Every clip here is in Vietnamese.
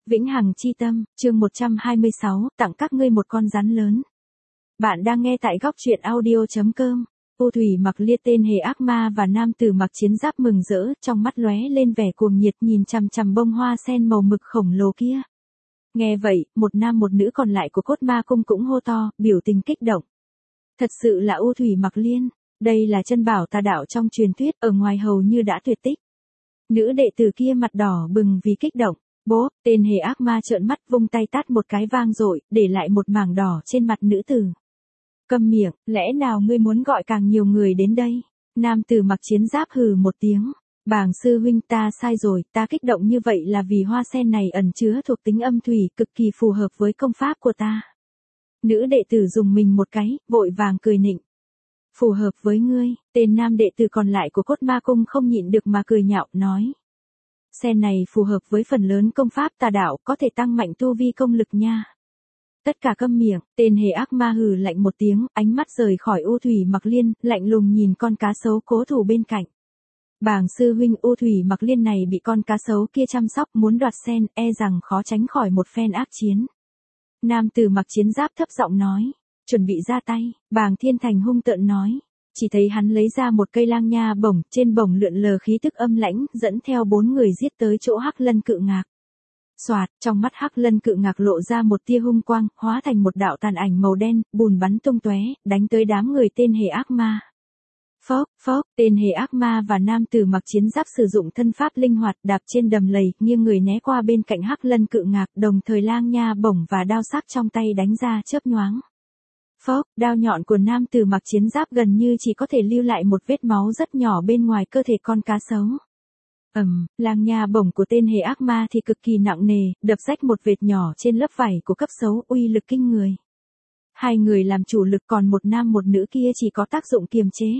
Vĩnh hằng chi tâm, chương 126, tặng các ngươi một con rắn lớn. Bạn đang nghe tại góc truyện audio.com. U thủy mặc liệt tên hề ác ma và nam tử mặc chiến giáp mừng rỡ, trong mắt lóe lên vẻ cuồng nhiệt nhìn chằm chằm bông hoa sen màu mực khổng lồ kia. Nghe vậy, một nam một nữ còn lại của cốt ma cung cũng hô to, biểu tình kích động. Thật sự là U thủy mặc liên, đây là chân bảo tà đạo trong truyền thuyết, ở ngoài hầu như đã tuyệt tích. Nữ đệ tử kia mặt đỏ bừng vì kích động. Bố, tên hề ác ma trợn mắt vung tay tát một cái vang dội, để lại một mảng đỏ trên mặt nữ tử. Câm miệng, lẽ nào ngươi muốn gọi càng nhiều người đến đây? Nam tử mặc chiến giáp hừ một tiếng. Bàng sư huynh, ta sai rồi, ta kích động như vậy là vì hoa sen này ẩn chứa thuộc tính âm thủy cực kỳ phù hợp với công pháp của ta. Nữ đệ tử dùng mình một cái, vội vàng cười nịnh. Phù hợp với ngươi, tên nam đệ tử còn lại của cốt ma cung không nhịn được mà cười nhạo, nói. Sen này phù hợp với phần lớn công pháp tà đạo, có thể tăng mạnh tu vi công lực nha. Tất cả câm miệng, tên hề ác ma hừ lạnh một tiếng, ánh mắt rời khỏi U thủy mặc liên, lạnh lùng nhìn con cá sấu cố thủ bên cạnh. Bàng sư huynh, U thủy mặc liên này bị con cá sấu kia chăm sóc, muốn đoạt sen, e rằng khó tránh khỏi một phen ác chiến. Nam tử mặc chiến giáp thấp giọng nói, chuẩn bị ra tay. Bàng Thiên Thành hung tợn nói. Chỉ thấy hắn lấy ra một cây lang nha bổng, trên bổng lượn lờ khí tức âm lãnh, dẫn theo 4 người giết tới chỗ Hắc Lân Cự Ngạc. Soạt, trong mắt Hắc Lân Cự Ngạc lộ ra một tia hung quang, hóa thành một đạo tàn ảnh màu đen, bùn bắn tung tóe, đánh tới đám người tên hề ác ma. Phốc, phốc, tên hề ác ma và nam tử mặc chiến giáp sử dụng thân pháp linh hoạt đạp trên đầm lầy, nghiêng người né qua bên cạnh Hắc Lân Cự Ngạc, đồng thời lang nha bổng và đao sắc trong tay đánh ra chớp nhoáng. Phốc, đao nhọn của nam tử mặc chiến giáp gần như chỉ có thể lưu lại một vết máu rất nhỏ bên ngoài cơ thể con cá sấu. Lang nha bổng của tên hề ác ma thì cực kỳ nặng nề, đập rách một vệt nhỏ trên lớp vảy của cấp sấu, uy lực kinh người. Hai người làm chủ lực, còn một nam một nữ kia chỉ có tác dụng kiềm chế.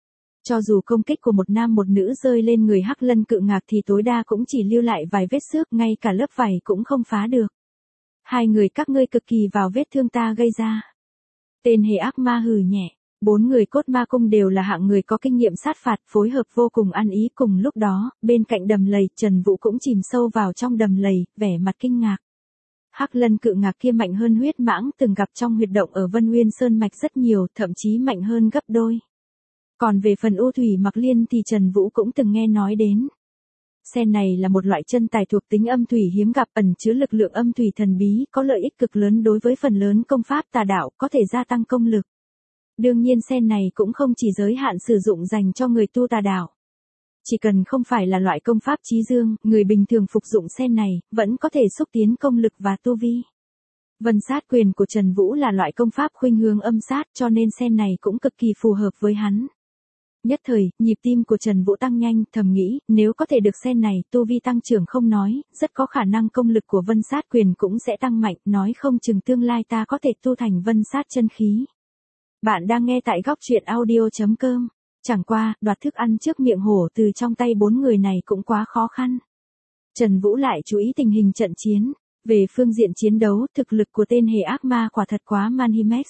Cho dù công kích của một nam một nữ rơi lên người Hắc Lân Cự Ngạc thì tối đa cũng chỉ lưu lại vài vết xước, ngay cả lớp vảy cũng không phá được. Hai người các ngươi cực kỳ vào vết thương ta gây ra. Tên hề ác ma hừ nhẹ. 4 người cốt ma cung đều là hạng người có kinh nghiệm sát phạt, phối hợp vô cùng ăn ý. Cùng lúc đó, bên cạnh đầm lầy, Trần Vũ cũng chìm sâu vào trong đầm lầy, vẻ mặt kinh ngạc. Hắc Lân Cự Ngạc kia mạnh hơn huyết mãng từng gặp trong huyệt động ở Vân Nguyên Sơn Mạch rất nhiều, thậm chí mạnh hơn gấp đôi. Còn về phần U thủy mặc liên thì Trần Vũ cũng từng nghe nói đến. Sen này là một loại chân tài thuộc tính âm thủy hiếm gặp, ẩn chứa lực lượng âm thủy thần bí, có lợi ích cực lớn đối với phần lớn công pháp tà đạo, có thể gia tăng công lực. Đương nhiên sen này cũng không chỉ giới hạn sử dụng dành cho người tu tà đạo. Chỉ cần không phải là loại công pháp chí dương, người bình thường phục dụng sen này, vẫn có thể xúc tiến công lực và tu vi. Vân sát quyền của Trần Vũ là loại công pháp khuynh hướng âm sát, cho nên sen này cũng cực kỳ phù hợp với hắn. Nhất thời, nhịp tim của Trần Vũ tăng nhanh, thầm nghĩ, nếu có thể được sen này, tu vi tăng trưởng không nói, rất có khả năng công lực của Vân sát quyền cũng sẽ tăng mạnh, nói không chừng tương lai ta có thể tu thành Vân sát chân khí. Bạn đang nghe tại góc truyện audio.com. Chẳng qua, đoạt thức ăn trước miệng hổ từ trong tay 4 người này cũng quá khó khăn. Trần Vũ lại chú ý tình hình trận chiến. Về phương diện chiến đấu, thực lực của tên hề ác ma quả thật quá manhimex.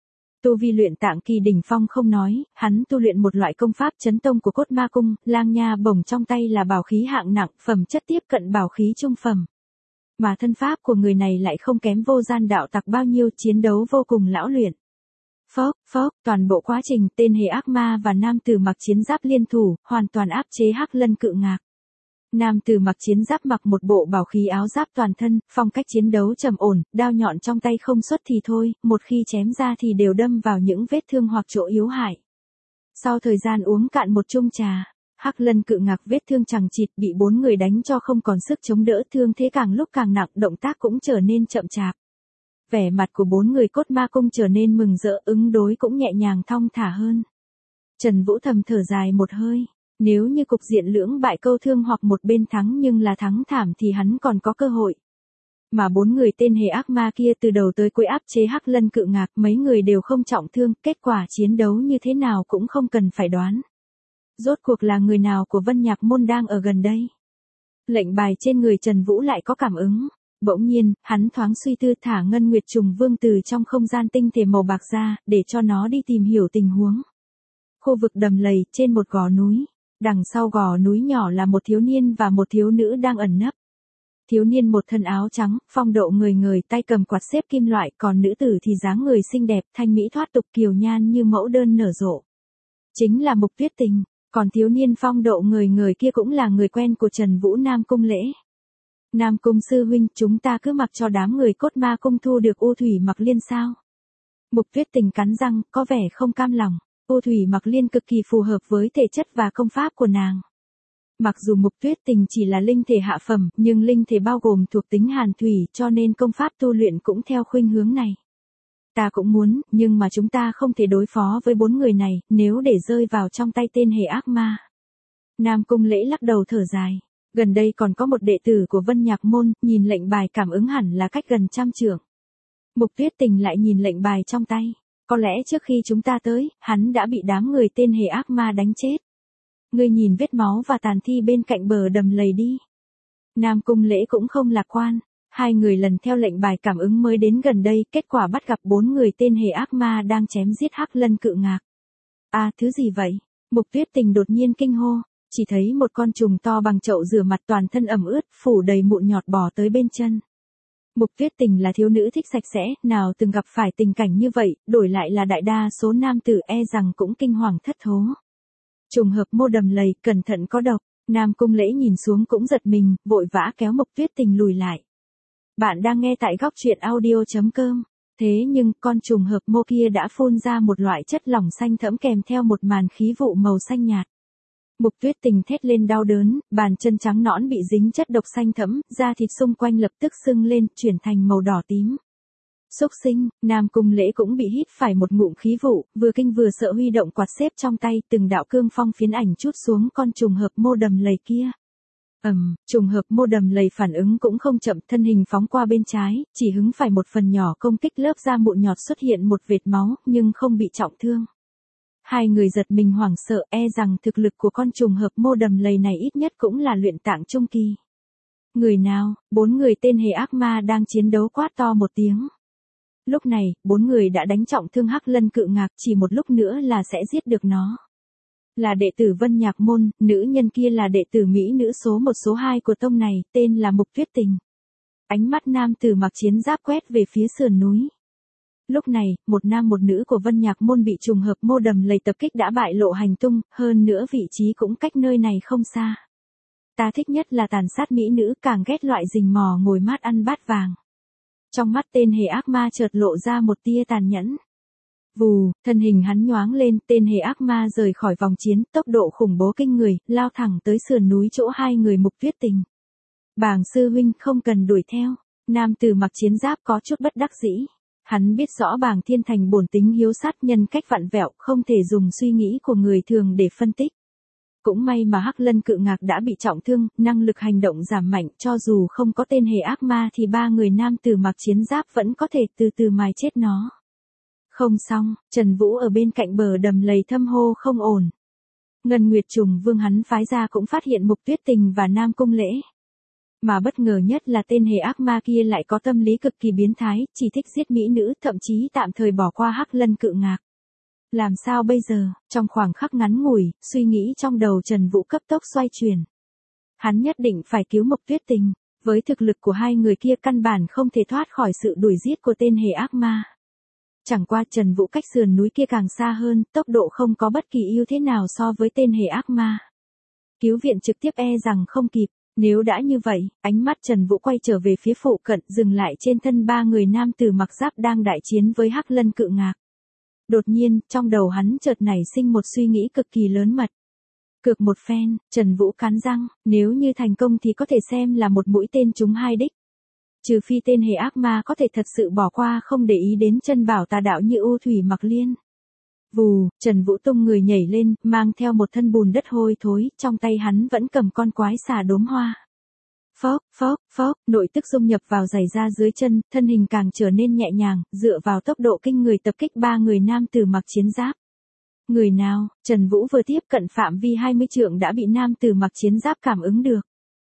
Tu vi luyện tạng kỳ đỉnh phong không nói, hắn tu luyện một loại công pháp chấn tông của cốt ma cung, lang nha bổng trong tay là bảo khí hạng nặng, phẩm chất tiếp cận bảo khí trung phẩm. Mà thân pháp của người này lại không kém vô gian đạo tặc bao nhiêu, chiến đấu vô cùng lão luyện. Phốc, phốc, toàn bộ quá trình tên hề ác ma và nam tử mặc chiến giáp liên thủ, hoàn toàn áp chế Hắc Lân Cự Ngạc. Nam tử mặc chiến giáp mặc một bộ bảo khí áo giáp toàn thân, phong cách chiến đấu trầm ổn, đao nhọn trong tay không xuất thì thôi, một khi chém ra thì đều đâm vào những vết thương hoặc chỗ yếu hại. Sau thời gian uống cạn một chung trà, Hắc Lân Cự Ngạc vết thương chằng chịt, bị 4 người đánh cho không còn sức chống đỡ, thương thế càng lúc càng nặng, động tác cũng trở nên chậm chạp. Vẻ mặt của 4 người cốt ma cung trở nên mừng rỡ, ứng đối cũng nhẹ nhàng thong thả hơn. Trần Vũ thầm thở dài một hơi. Nếu như cục diện lưỡng bại câu thương hoặc một bên thắng nhưng là thắng thảm thì hắn còn có cơ hội. Mà 4 người tên hề ác ma kia từ đầu tới cuối áp chế Hắc Lân Cự Ngạc, mấy người đều không trọng thương, kết quả chiến đấu như thế nào cũng không cần phải đoán. Rốt cuộc là người nào của Vân Nhạc Môn đang ở gần đây? Lệnh bài trên người Trần Vũ lại có cảm ứng. Bỗng nhiên, hắn thoáng suy tư thả Ngân Nguyệt Trùng Vương từ trong không gian tinh thể màu bạc ra, để cho nó đi tìm hiểu tình huống. Khu vực đầm lầy, trên một gò núi. Đằng sau gò núi nhỏ là một thiếu niên và một thiếu nữ đang ẩn nấp. Thiếu niên một thân áo trắng, phong độ người người, tay cầm quạt xếp kim loại, còn nữ tử thì dáng người xinh đẹp, thanh mỹ thoát tục, kiều nhan như mẫu đơn nở rộ. Chính là Mục Tuyết Tình, còn thiếu niên phong độ người người kia cũng là người quen của Trần Vũ Nam Cung Lễ. Nam Cung sư huynh, chúng ta cứ mặc cho đám người Cốt Ma Cung thu được U Thủy Mặc Liên sao? Mục Tuyết Tình cắn răng, có vẻ không cam lòng. U Thủy Mặc Liên cực kỳ phù hợp với thể chất và công pháp của nàng. Mặc dù Mục Tuyết Tình chỉ là linh thể hạ phẩm, nhưng linh thể bao gồm thuộc tính hàn thủy, cho nên công pháp tu luyện cũng theo khuynh hướng này. Ta cũng muốn, nhưng mà chúng ta không thể đối phó với 4 người này, nếu để rơi vào trong tay tên hề ác ma. Nam Cung Lễ lắc đầu thở dài. Gần đây còn có một đệ tử của Vân Nhạc Môn, nhìn lệnh bài cảm ứng hẳn là cách gần 100 trượng. Mục Tuyết Tình lại nhìn lệnh bài trong tay. Có lẽ trước khi chúng ta tới, hắn đã bị đám người tên hề ác ma đánh chết. Ngươi nhìn vết máu và tàn thi bên cạnh bờ đầm lầy đi. Nam Cung Lễ cũng không lạc quan. Hai người lần theo lệnh bài cảm ứng mới đến gần đây, kết quả bắt gặp 4 người tên hề ác ma đang chém giết Hắc Lân Cự Ngạc. À, thứ gì vậy? Mục Tuyết Tình đột nhiên kinh hô, chỉ thấy một con trùng to bằng chậu rửa mặt toàn thân ẩm ướt, phủ đầy mụn nhọt bò tới bên chân. Mục Tuyết Tình là thiếu nữ thích sạch sẽ, nào từng gặp phải tình cảnh như vậy, đổi lại là đại đa số nam tử e rằng cũng kinh hoàng thất thố. Trùng hợp mô đầm lầy, cẩn thận có độc. Nam Cung Lễ nhìn xuống cũng giật mình, vội vã kéo Mục Tuyết Tình lùi lại. Bạn đang nghe tại góc truyện audio.com. Thế nhưng, con trùng hợp mô kia đã phun ra một loại chất lỏng xanh thẫm kèm theo một màn khí vụ màu xanh nhạt. Mục Tuyết Tình thét lên đau đớn, bàn chân trắng nõn bị dính chất độc xanh thẫm, da thịt xung quanh lập tức sưng lên, chuyển thành màu đỏ tím. Xúc sinh, Nam Cung Lễ cũng bị hít phải một ngụm khí vụ, vừa kinh vừa sợ huy động quạt xếp trong tay, từng đạo cương phong phiến ảnh chút xuống con trùng hợp mô đầm lầy kia. Trùng hợp mô đầm lầy phản ứng cũng không chậm, thân hình phóng qua bên trái, chỉ hứng phải một phần nhỏ công kích, lớp da mụn nhọt xuất hiện một vệt máu, nhưng không bị trọng thương. Hai người giật mình hoảng sợ, e rằng thực lực của con trùng hợp mô đầm lầy này ít nhất cũng là luyện tạng trung kỳ. Người nào? 4 người tên hề ác ma đang chiến đấu quát to một tiếng. Lúc này, 4 người đã đánh trọng thương Hắc Lân Cự Ngạc, chỉ một lúc nữa là sẽ giết được nó. Là đệ tử Vân Nhạc Môn, nữ nhân kia là đệ tử mỹ nữ số 1 số 2 của tông này, tên là Mục Tuyết Tình. Ánh mắt nam tử mặc chiến giáp quét về phía sườn núi. Lúc này, một nam một nữ của Vân Nhạc Môn bị trùng hợp mô đầm lầy tập kích đã bại lộ hành tung, hơn nữa vị trí cũng cách nơi này không xa. Ta thích nhất là tàn sát mỹ nữ, càng ghét loại rình mò ngồi mát ăn bát vàng. Trong mắt tên hề ác ma chợt lộ ra một tia tàn nhẫn. Vù, thân hình hắn nhoáng lên, tên hề ác ma rời khỏi vòng chiến, tốc độ khủng bố kinh người, lao thẳng tới sườn núi chỗ hai người Mục Tuyết Tình. Bàng sư huynh không cần đuổi theo. Nam tử mặc chiến giáp có chút bất đắc dĩ. Hắn biết rõ Bàng Thiên Thành bổn tính hiếu sát, nhân cách vặn vẹo, không thể dùng suy nghĩ của người thường để phân tích. Cũng may mà Hắc Lân Cự Ngạc đã bị trọng thương, năng lực hành động giảm mạnh, cho dù không có tên hề ác ma thì 3 người nam tử mặc chiến giáp vẫn có thể từ từ mài chết nó. Không xong, Trần Vũ ở bên cạnh bờ đầm lầy thâm hô không ổn. Ngân Nguyệt Trùng Vương hắn phái ra cũng phát hiện Mục Tuyết Tình và Nam Cung Lễ. Mà bất ngờ nhất là tên hề ác ma kia lại có tâm lý cực kỳ biến thái, chỉ thích giết mỹ nữ, thậm chí tạm thời bỏ qua Hắc Lân Cự Ngạc. Làm sao bây giờ? Trong khoảng khắc ngắn ngủi, suy nghĩ trong đầu Trần Vũ cấp tốc xoay chuyển. Hắn nhất định phải cứu Mục Tuyết Tình, với thực lực của hai người kia căn bản không thể thoát khỏi sự đuổi giết của tên hề ác ma. Chẳng qua Trần Vũ cách sườn núi kia càng xa hơn, tốc độ không có bất kỳ ưu thế nào so với tên hề ác ma. Cứu viện trực tiếp e rằng không kịp. Nếu đã như vậy, ánh mắt Trần Vũ quay trở về phía phụ cận, dừng lại trên thân 3 người nam tử mặc giáp đang đại chiến với Hắc Lân Cự Ngạc. Đột nhiên, trong đầu hắn chợt nảy sinh một suy nghĩ cực kỳ lớn mật. Cược một phen, Trần Vũ cắn răng, nếu như thành công thì có thể xem là một mũi tên trúng 2 đích. Trừ phi tên hề ác ma có thể thật sự bỏ qua không để ý đến chân bảo tà đạo như U Thủy Mặc Liên. Vù, Trần Vũ tung người nhảy lên, mang theo một thân bùn đất hôi thối, trong tay hắn vẫn cầm con quái xà đốm hoa. Phốc, phốc, phốc, nội tức xung nhập vào giày da dưới chân, thân hình càng trở nên nhẹ nhàng, dựa vào tốc độ kinh người tập kích 3 người nam tử mặc chiến giáp. Người nào? Trần Vũ vừa tiếp cận phạm vi 20 trượng đã bị nam tử mặc chiến giáp cảm ứng được.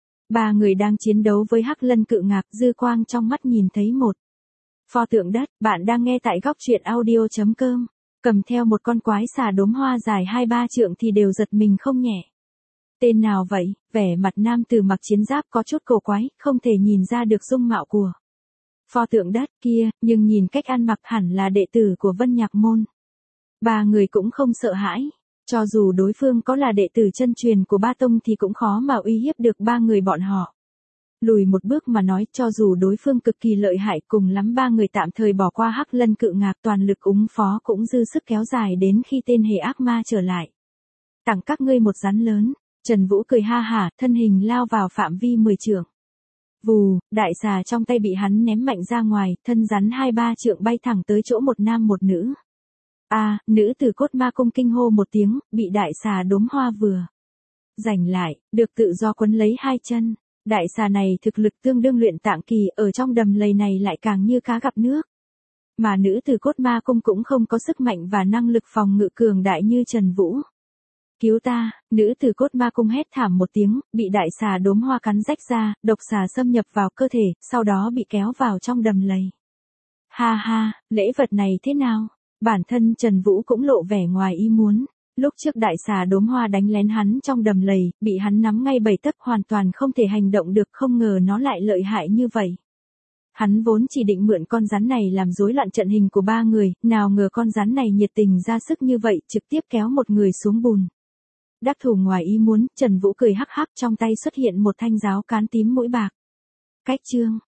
3 người đang chiến đấu với Hắc Lân Cự Ngạc, dư quang trong mắt nhìn thấy một pho tượng đất. Bạn đang nghe tại góc truyện audio.com. Cầm theo một con quái xà đốm hoa dài 2-3 trượng thì đều giật mình không nhẹ. Tên nào vậy? Vẻ mặt nam tử mặc chiến giáp có chút cổ quái, không thể nhìn ra được dung mạo của pho tượng đất kia, nhưng nhìn cách ăn mặc hẳn là đệ tử của Vân Nhạc Môn. Ba người cũng không sợ hãi. Cho dù đối phương có là đệ tử chân truyền của ba tông thì cũng khó mà uy hiếp được ba người bọn họ. Lùi một bước mà nói, cho dù đối phương cực kỳ lợi hại, cùng lắm ba người tạm thời bỏ qua Hắc Lân Cự Ngạc, toàn lực ứng phó cũng dư sức kéo dài đến khi tên hề ác ma trở lại. Tặng các ngươi một rắn lớn. Trần Vũ cười ha hả, thân hình lao vào phạm vi 10 trượng. Vù, đại xà trong tay bị hắn ném mạnh ra ngoài, thân rắn 2-3 trượng bay thẳng tới chỗ một nam một nữ. Nữ tử Cốt Ma Cung kinh hô một tiếng, bị đại xà đốm hoa vừa giành lại, được tự do quấn lấy hai chân. Đại xà này thực lực tương đương luyện tạng kỳ, ở trong đầm lầy này lại càng như cá gặp nước. Mà nữ tử Cốt Ma Cung cũng không có sức mạnh và năng lực phòng ngự cường đại như Trần Vũ. Cứu ta, nữ tử Cốt Ma Cung hét thảm một tiếng, bị đại xà đốm hoa cắn rách ra, độc xà xâm nhập vào cơ thể, sau đó bị kéo vào trong đầm lầy. Ha ha, lễ vật này thế nào? Bản thân Trần Vũ cũng lộ vẻ ngoài ý muốn. Lúc trước đại xà đốm hoa đánh lén hắn trong đầm lầy, bị hắn nắm ngay bầy tấc, hoàn toàn không thể hành động được, không ngờ nó lại lợi hại như vậy. Hắn vốn chỉ định mượn con rắn này làm rối loạn trận hình của ba người, nào ngờ con rắn này nhiệt tình ra sức như vậy, trực tiếp kéo một người xuống bùn. Đắc thủ ngoài ý muốn, Trần Vũ cười hắc hắc, trong tay xuất hiện một thanh giáo cán tím mũi bạc. Cách chương